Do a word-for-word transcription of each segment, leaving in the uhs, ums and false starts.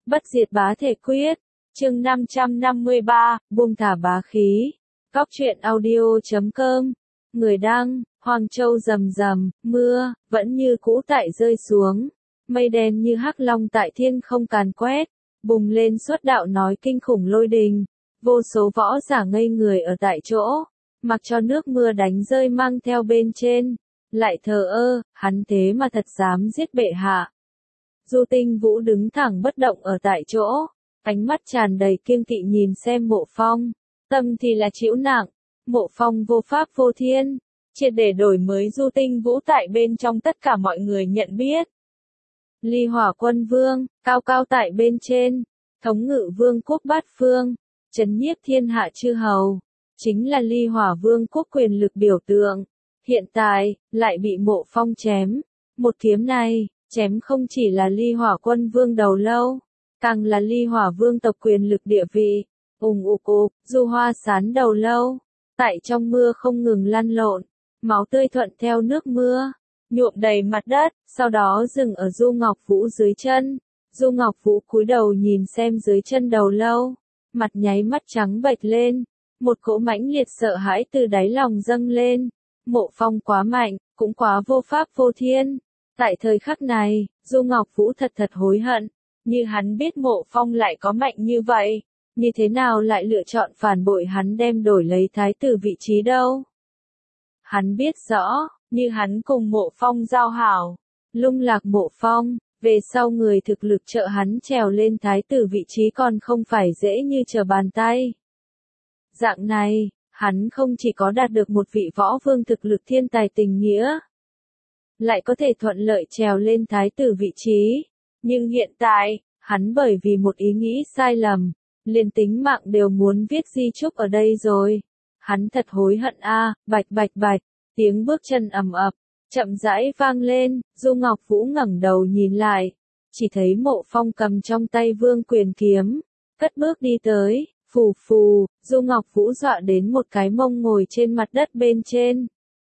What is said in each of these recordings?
Bất diệt bá thể quyết, chương năm trăm năm mươi ba, buông thả bá khí. Góc truyện audio chấm com, người đăng, Hoàng Châu rầm rầm, mưa, vẫn như cũ tại rơi xuống. Mây đen như hắc long tại thiên không càn quét, bùng lên suốt đạo nói kinh khủng lôi đình. Vô số võ giả ngây người ở tại chỗ, mặc cho nước mưa đánh rơi mang theo bên trên. Lại thờ ơ, hắn thế mà thật dám giết bệ hạ. Du Tinh Vũ đứng thẳng bất động ở tại chỗ, ánh mắt tràn đầy kiêng kỵ nhìn xem Mộ Phong, tâm thì là chịu nặng. Mộ Phong vô pháp vô thiên, triệt để đổi mới Du Tinh Vũ tại bên trong tất cả mọi người nhận biết. Ly Hỏa Quân Vương, cao cao tại bên trên, thống ngự vương quốc bát phương, trấn nhiếp thiên hạ chư hầu, chính là Ly Hỏa Vương quốc quyền lực biểu tượng. Hiện tại, lại bị Mộ Phong chém. Một kiếm này, chém không chỉ là Ly Hỏa Quân Vương đầu lâu, càng là Ly Hỏa Vương tộc quyền lực địa vị. Ùng ục ục, Du Hoa Sán đầu lâu, tại trong mưa không ngừng lăn lộn, máu tươi thuận theo nước mưa, nhuộm đầy mặt đất, sau đó dừng ở Du Ngọc Vũ dưới chân. Du Ngọc Vũ cúi đầu nhìn xem dưới chân đầu lâu, mặt nháy mắt trắng bệch lên, một cỗ mãnh liệt sợ hãi từ đáy lòng dâng lên. Mộ Phong quá mạnh, cũng quá vô pháp vô thiên. Tại thời khắc này, Du Ngọc Vũ thật thật hối hận, như hắn biết Mộ Phong lại có mạnh như vậy, như thế nào lại lựa chọn phản bội hắn đem đổi lấy thái tử vị trí đâu. Hắn biết rõ, như hắn cùng Mộ Phong giao hảo, lung lạc Mộ Phong, về sau người thực lực trợ hắn trèo lên thái tử vị trí còn không phải dễ như trở bàn tay. Dạng này, hắn không chỉ có đạt được một vị võ vương thực lực thiên tài tình nghĩa, lại có thể thuận lợi trèo lên thái tử vị trí. Nhưng hiện tại, hắn bởi vì một ý nghĩ sai lầm, liền tính mạng đều muốn viết di chúc ở đây rồi. Hắn thật hối hận a, à, bạch bạch bạch, tiếng bước chân ầm ập, chậm rãi vang lên. Du Ngọc Vũ ngẩng đầu nhìn lại, chỉ thấy Mộ Phong cầm trong tay vương quyền kiếm, cất bước đi tới. Phù phù, Du Ngọc Vũ dọa đến một cái mông ngồi trên mặt đất bên trên.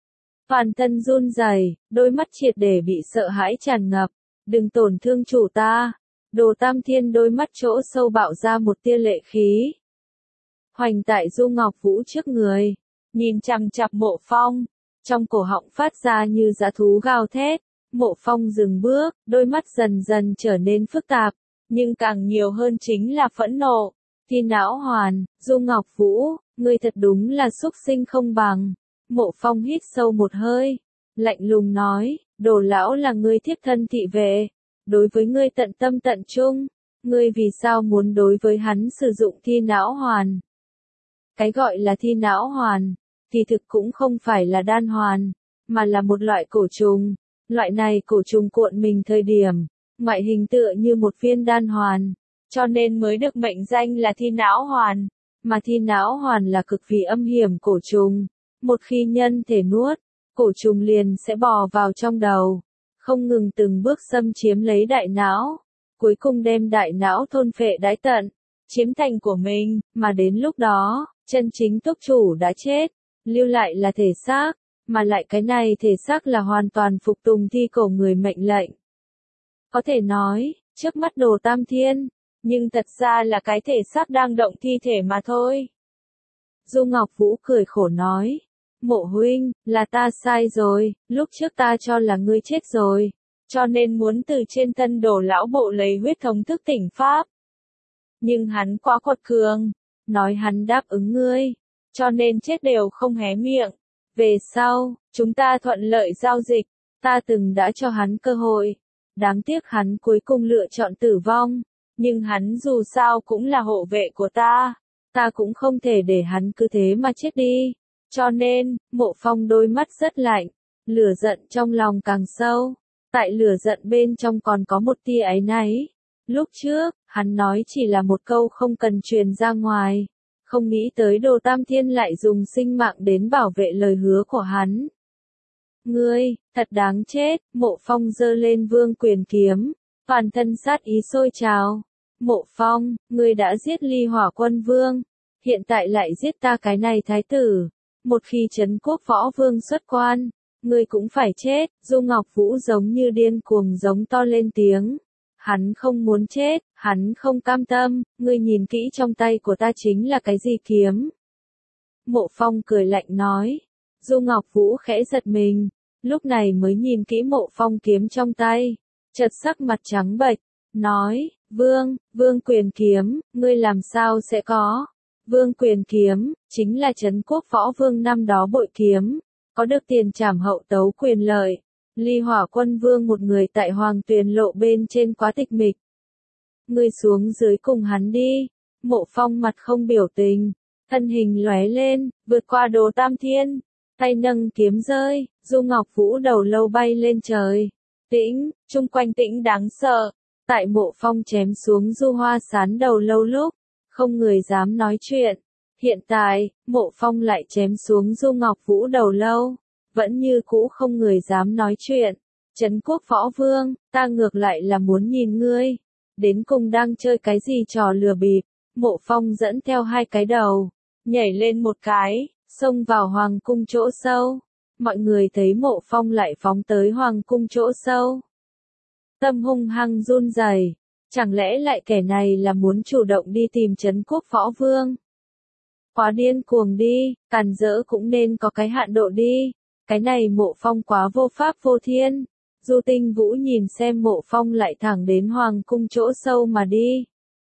Toàn thân run rẩy, đôi mắt triệt để bị sợ hãi tràn ngập. Đừng tổn thương chủ ta. Đồ Tam Thiên đôi mắt chỗ sâu bạo ra một tia lệ khí. Hoành tại Du Ngọc Vũ trước người, nhìn chằm chằm Mộ Phong, trong cổ họng phát ra như dã thú gào thét. Mộ Phong dừng bước, đôi mắt dần dần trở nên phức tạp, nhưng càng nhiều hơn chính là phẫn nộ. Thi não hoàn, Du Ngọc Vũ, ngươi thật đúng là xúc sinh không bằng. Mộ Phong hít sâu một hơi, lạnh lùng nói, Đồ lão là ngươi thiếp thân thị vệ, đối với ngươi tận tâm tận trung, ngươi vì sao muốn đối với hắn sử dụng thi não hoàn? Cái gọi là thi não hoàn, thì thực cũng không phải là đan hoàn, mà là một loại cổ trùng. Loại này cổ trùng cuộn mình thời điểm, ngoại hình tựa như một viên đan hoàn, cho nên mới được mệnh danh là thi não hoàn. Mà thi não hoàn là cực kỳ âm hiểm cổ trùng, một khi nhân thể nuốt, cổ trùng liền sẽ bò vào trong đầu, không ngừng từng bước xâm chiếm lấy đại não, cuối cùng đem đại não thôn phệ đãi tận, chiếm thành của mình, mà đến lúc đó, chân chính túc chủ đã chết, lưu lại là thể xác, mà lại cái này thể xác là hoàn toàn phục tùng thi cổ người mệnh lệnh. Có thể nói, trước mắt Đồ Tam Thiên, nhưng thật ra là cái thể xác đang động thi thể mà thôi. Du Ngọc Vũ cười khổ nói, Mộ huynh, là ta sai rồi, lúc trước ta cho là ngươi chết rồi, cho nên muốn từ trên thân Đồ lão bộ lấy huyết thống thức tỉnh pháp. Nhưng hắn quá quật cường, nói hắn đáp ứng ngươi, cho nên chết đều không hé miệng. Về sau, chúng ta thuận lợi giao dịch, ta từng đã cho hắn cơ hội, đáng tiếc hắn cuối cùng lựa chọn tử vong. Nhưng hắn dù sao cũng là hộ vệ của ta, ta cũng không thể để hắn cứ thế mà chết đi. Cho nên, Mộ Phong đôi mắt rất lạnh, lửa giận trong lòng càng sâu. Tại lửa giận bên trong còn có một tia áy náy. Lúc trước, hắn nói chỉ là một câu không cần truyền ra ngoài. Không nghĩ tới Đồ Tam Thiên lại dùng sinh mạng đến bảo vệ lời hứa của hắn. Ngươi, thật đáng chết. Mộ Phong giơ lên vương quyền kiếm, toàn thân sát ý sôi trào. Mộ Phong, ngươi đã giết Ly Hỏa Quân Vương, hiện tại lại giết ta cái này thái tử. Một khi Trấn Quốc Võ Vương xuất quan, ngươi cũng phải chết. Du Ngọc Vũ giống như điên cuồng giống to lên tiếng. Hắn không muốn chết, hắn không cam tâm, ngươi nhìn kỹ trong tay của ta chính là cái gì kiếm. Mộ Phong cười lạnh nói. Du Ngọc Vũ khẽ giật mình, lúc này mới nhìn kỹ Mộ Phong kiếm trong tay, chợt sắc mặt trắng bệch, nói, Vương, Vương Quyền kiếm, ngươi làm sao sẽ có? Vương Quyền kiếm, chính là Trấn Quốc Võ Vương năm đó bội kiếm, có được tiền trảm hậu tấu quyền lợi. Ly Hỏa Quân Vương một người tại Hoàng Tuyền Lộ bên trên quá tịch mịch. Ngươi xuống dưới cùng hắn đi. Mộ Phong mặt không biểu tình, thân hình lóe lên, vượt qua Đồ Tam Thiên, tay nâng kiếm rơi, Du Ngọc Vũ đầu lâu bay lên trời. Tĩnh, chung quanh tĩnh đáng sợ. Tại Mộ Phong chém xuống Du Hoa Sán đầu lâu lúc, không người dám nói chuyện. Hiện tại, Mộ Phong lại chém xuống Du Ngọc Vũ đầu lâu, vẫn như cũ không người dám nói chuyện. Trấn Quốc Võ Vương, ta ngược lại là muốn nhìn ngươi, đến cùng đang chơi cái gì trò lừa bịp. Mộ Phong dẫn theo hai cái đầu, nhảy lên một cái, xông vào hoàng cung chỗ sâu. Mọi người thấy Mộ Phong lại phóng tới hoàng cung chỗ sâu, tâm hung hăng run rẩy, chẳng lẽ lại kẻ này là muốn chủ động đi tìm Trấn Quốc Võ Vương? Quá điên cuồng đi, càn rỡ cũng nên có cái hạn độ đi. Cái này Mộ Phong quá vô pháp vô thiên. Du Tinh Vũ nhìn xem Mộ Phong lại thẳng đến hoàng cung chỗ sâu mà đi,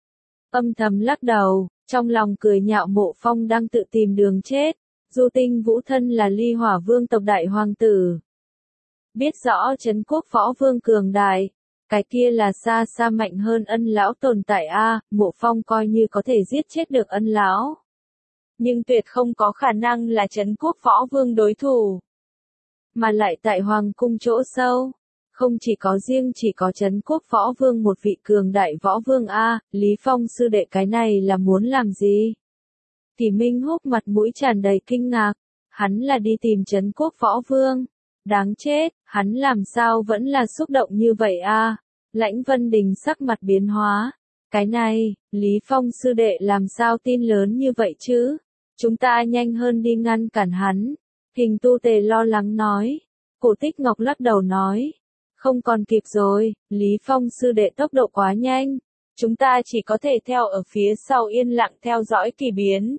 âm thầm lắc đầu, trong lòng cười nhạo Mộ Phong đang tự tìm đường chết. Du Tinh Vũ thân là Ly Hỏa Vương tộc đại hoàng tử, biết rõ Trấn Quốc Võ Vương cường đại, cái kia là xa xa mạnh hơn Ân lão tồn tại a. Mộ Phong coi như có thể giết chết được Ân lão, nhưng tuyệt không có khả năng là Trấn Quốc Võ Vương đối thủ. Mà lại tại hoàng cung chỗ sâu, không chỉ có riêng chỉ có Trấn Quốc Võ Vương một vị cường đại võ vương a. Lý Phong sư đệ cái này là muốn làm gì? Thì Minh Húc mặt mũi tràn đầy kinh ngạc, hắn là đi tìm Trấn Quốc Võ Vương. Đáng chết, hắn làm sao vẫn là xúc động như vậy a? Lãnh Vân Đình sắc mặt biến hóa. Cái này, Lý Phong sư đệ làm sao tin lớn như vậy chứ? Chúng ta nhanh hơn đi ngăn cản hắn. Hình Tu Tề lo lắng nói. Cổ Tích Ngọc lắc đầu nói. Không còn kịp rồi, Lý Phong sư đệ tốc độ quá nhanh. Chúng ta chỉ có thể theo ở phía sau yên lặng theo dõi kỳ biến.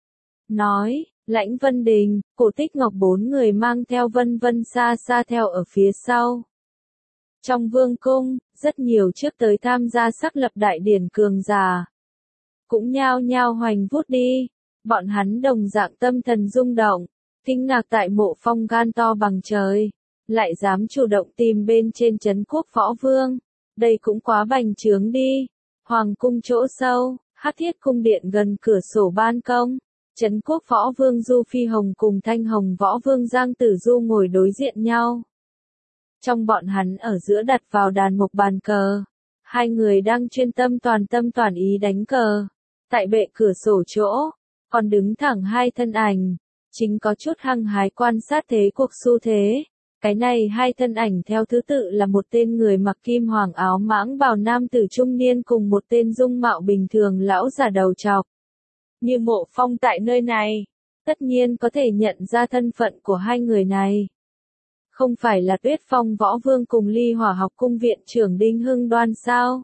Nói, Lãnh Vân Đình, Cổ Tích Ngọc bốn người mang theo Vân Vân xa xa theo ở phía sau. Trong vương cung, rất nhiều trước tới tham gia sắc lập đại điển cường giả cũng nhao nhao hoành vút đi. Bọn hắn đồng dạng tâm thần rung động, kinh ngạc tại Mộ Phong gan to bằng trời, lại dám chủ động tìm bên trên Trấn Quốc Võ Vương. Đây cũng quá bành trướng đi. Hoàng cung chỗ sâu, Hắc Thiết cung điện gần cửa sổ ban công, Trấn Quốc Võ Vương Du Phi Hồng cùng Thanh Hồng Võ Vương Giang Tử Du ngồi đối diện nhau. Trong bọn hắn ở giữa đặt vào đàn mộc bàn cờ, hai người đang chuyên tâm toàn tâm toàn ý đánh cờ. Tại bệ cửa sổ chỗ, còn đứng thẳng hai thân ảnh, chính có chút hăng hái quan sát thế cuộc xu thế. Cái này hai thân ảnh theo thứ tự là một tên người mặc kim hoàng áo mãng bào nam tử trung niên cùng một tên dung mạo bình thường lão già đầu trọc. Như Mộ Phong tại nơi này, tất nhiên có thể nhận ra thân phận của hai người này. Không phải là Tuyết Phong Võ Vương cùng Ly Hỏa Học Cung viện trưởng Đinh Hưng Đoan sao?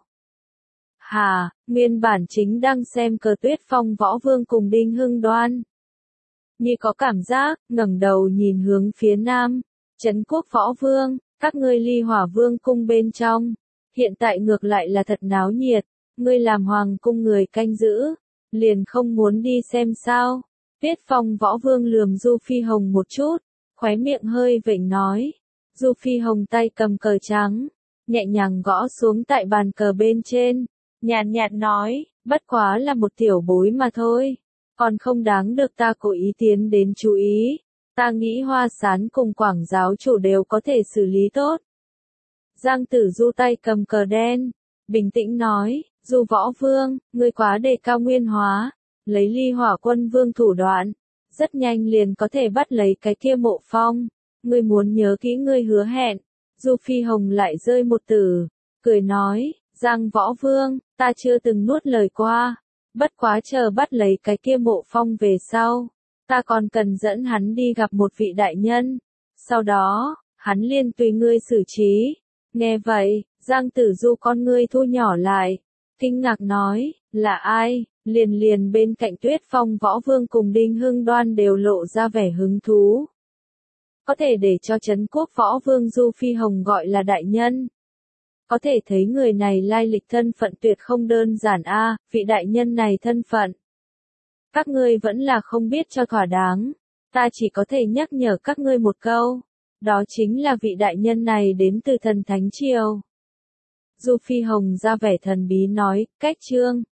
Hà, nguyên bản chính đang xem cờ Tuyết Phong Võ Vương cùng Đinh Hưng Đoan. Như có cảm giác, ngẩng đầu nhìn hướng phía nam. Trấn Quốc Võ Vương, các ngươi Ly Hỏa Vương cung bên trong, hiện tại ngược lại là thật náo nhiệt, ngươi làm hoàng cung người canh giữ, liền không muốn đi xem sao? Tuyết Phong Võ Vương lườm Du Phi Hồng một chút, khóe miệng hơi vểnh nói. Du Phi Hồng tay cầm cờ trắng, nhẹ nhàng gõ xuống tại bàn cờ bên trên, nhàn nhạt nói, bất quá là một tiểu bối mà thôi, còn không đáng được ta cố ý tiến đến chú ý. Ta nghĩ Hoa Sán cùng Quảng giáo chủ đều có thể xử lý tốt. Giang Tử Du tay cầm cờ đen, bình tĩnh nói, Du Võ Vương, ngươi quá đề cao nguyên hóa, lấy Ly Hỏa Quân Vương thủ đoạn, rất nhanh liền có thể bắt lấy cái kia Mộ Phong. Ngươi muốn nhớ kỹ ngươi hứa hẹn. Du Phi Hồng lại rơi một từ, cười nói, Giang Võ Vương, ta chưa từng nuốt lời qua, bất quá chờ bắt lấy cái kia Mộ Phong về sau, ta còn cần dẫn hắn đi gặp một vị đại nhân, sau đó, hắn liền tùy ngươi xử trí. Nghe vậy, Giang Tử Du con ngươi thu nhỏ lại, kinh ngạc nói, là ai? Liền liền bên cạnh Tuyết Phong Võ Vương cùng Đinh Hưng Đoan đều lộ ra vẻ hứng thú. Có thể để cho Trấn Quốc Võ Vương Du Phi Hồng gọi là đại nhân. Có thể thấy người này lai lịch thân phận tuyệt không đơn giản a, vị đại nhân này thân phận. Các ngươi vẫn là không biết cho thỏa đáng, ta chỉ có thể nhắc nhở các ngươi một câu, đó chính là vị đại nhân này đến từ Thần Thánh Triều. Du Phi Hồng ra vẻ thần bí nói, cách chương.